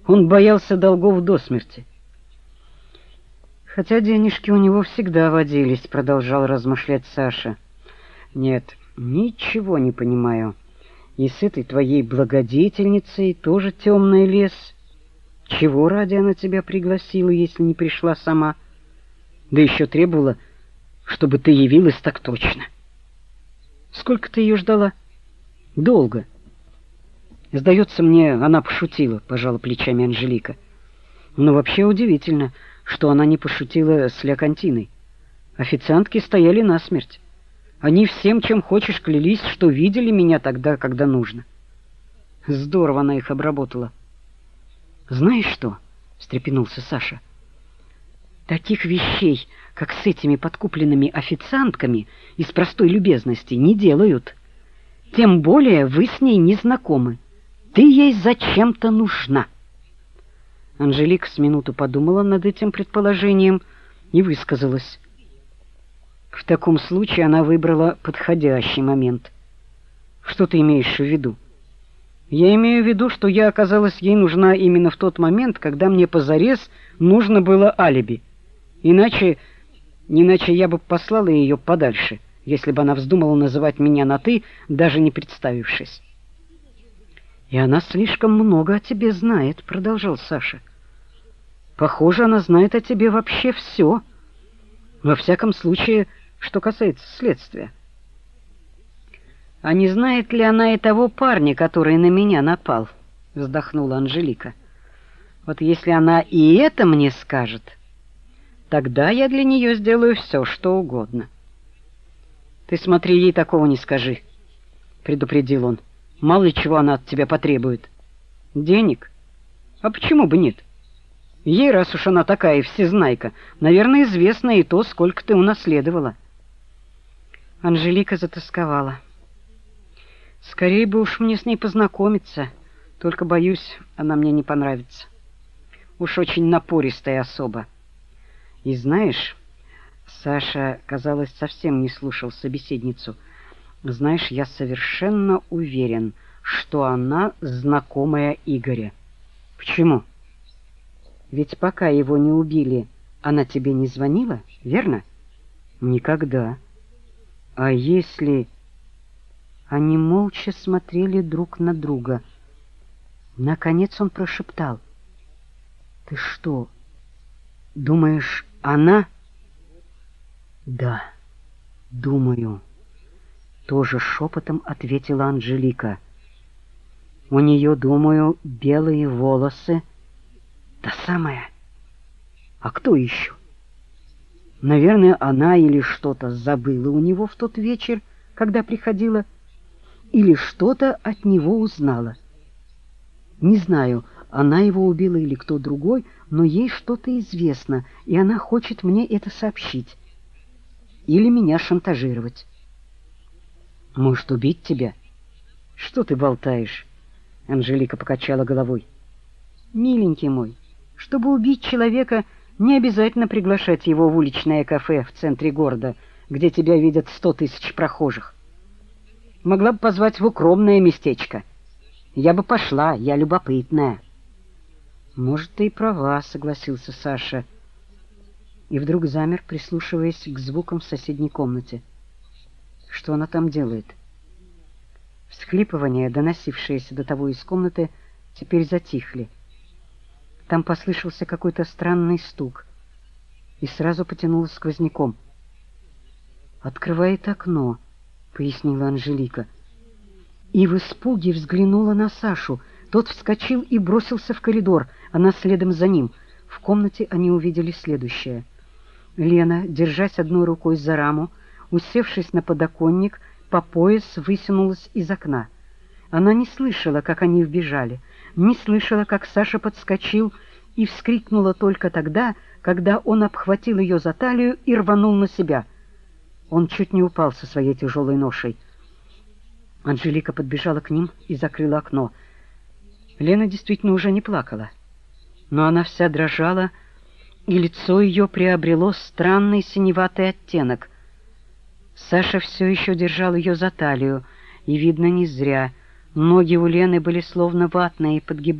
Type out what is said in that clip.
Он боялся долгов до смерти. Хотя денежки у него всегда водились, продолжал размышлять Саша. Нет, ничего не понимаю. И с этой твоей благодетельницей тоже темный лес. Чего ради она тебя пригласила, если не пришла сама? Да еще требовала, чтобы ты явилась так точно. Сколько ты ее ждала? Долго. Сдается мне, она пошутила, пожала плечами Анжелика. Но вообще удивительно, что она не пошутила с Леокантиной. Официантки стояли насмерть. Они всем, чем хочешь, клялись, что видели меня тогда, когда нужно. Здорово она их обработала. Знаешь что? Встрепенулся Саша. Таких вещей, как с этими подкупленными официантками, из простой любезности не делают. Тем более вы с ней не знакомы. Ты ей зачем-то нужна. Анжелика с минуту подумала над этим предположением и высказалась. В таком случае она выбрала подходящий момент. Что ты имеешь в виду? Я имею в виду, что я оказалась ей нужна именно в тот момент, когда мне позарез нужно было алиби. Иначе я бы послала ее подальше, если бы она вздумала называть меня на «ты», даже не представившись. И она слишком много о тебе знает, продолжал Саша. Похоже, она знает о тебе вообще все. Во всяком случае, что касается следствия. А не знает ли она и того парня, который на меня напал? Вздохнула Анжелика. Вот если она и это мне скажет, тогда я для нее сделаю все, что угодно. Ты смотри, ей такого не скажи, предупредил он. Мало ли чего она от тебя потребует. Денег? А почему бы нет? Ей, раз уж она такая всезнайка, наверное, известно и то, сколько ты унаследовала. Анжелика затосковала. Скорее бы уж мне с ней познакомиться, только, боюсь, она мне не понравится. Уж очень напористая особа. И знаешь, Саша, казалось, совсем не слушал собеседницу. Знаешь, я совершенно уверен, что она знакомая Игоря. Почему? Ведь пока его не убили, она тебе не звонила, верно? Никогда. А если... Они молча смотрели друг на друга. Наконец он прошептал: «Ты что, думаешь, она?» «Да, думаю», — тоже шепотом ответила Анжелика. «У нее, думаю, белые волосы». «Та самая? А кто еще?» «Наверное, она или что-то забыла у него в тот вечер, когда приходила, или что-то от него узнала. Не знаю, она его убила или кто другой, но ей что-то известно, и она хочет мне это сообщить. Или меня шантажировать». «Может, убить тебя?» «Что ты болтаешь?» Анжелика покачала головой. «Миленький мой, чтобы убить человека, не обязательно приглашать его в уличное кафе в центре города, где тебя видят 100 тысяч прохожих. Могла бы позвать в укромное местечко. Я бы пошла, я любопытная». «Может, ты и права», — согласился Саша. И вдруг замер, прислушиваясь к звукам в соседней комнате. Что она там делает? Всхлипывания, доносившиеся до того из комнаты, теперь затихли. Там послышался какой-то странный стук, и сразу потянуло сквозняком. «Открывает окно», — пояснила Анжелика. И в испуге взглянула на Сашу. Тот вскочил и бросился в коридор, она следом за ним. В комнате они увидели следующее. Лена, держась одной рукой за раму, усевшись на подоконник, по пояс высунулась из окна. Она не слышала, как они вбежали, не слышала, как Саша подскочил, и вскрикнула только тогда, когда он обхватил ее за талию и рванул на себя. Он чуть не упал со своей тяжелой ношей. Анжелика подбежала к ним и закрыла окно. Лена действительно уже не плакала, но она вся дрожала, и лицо ее приобрело странный синеватый оттенок. Саша все еще держал ее за талию, и, видно, не зря. Ноги у Лены были словно ватные и подгибались.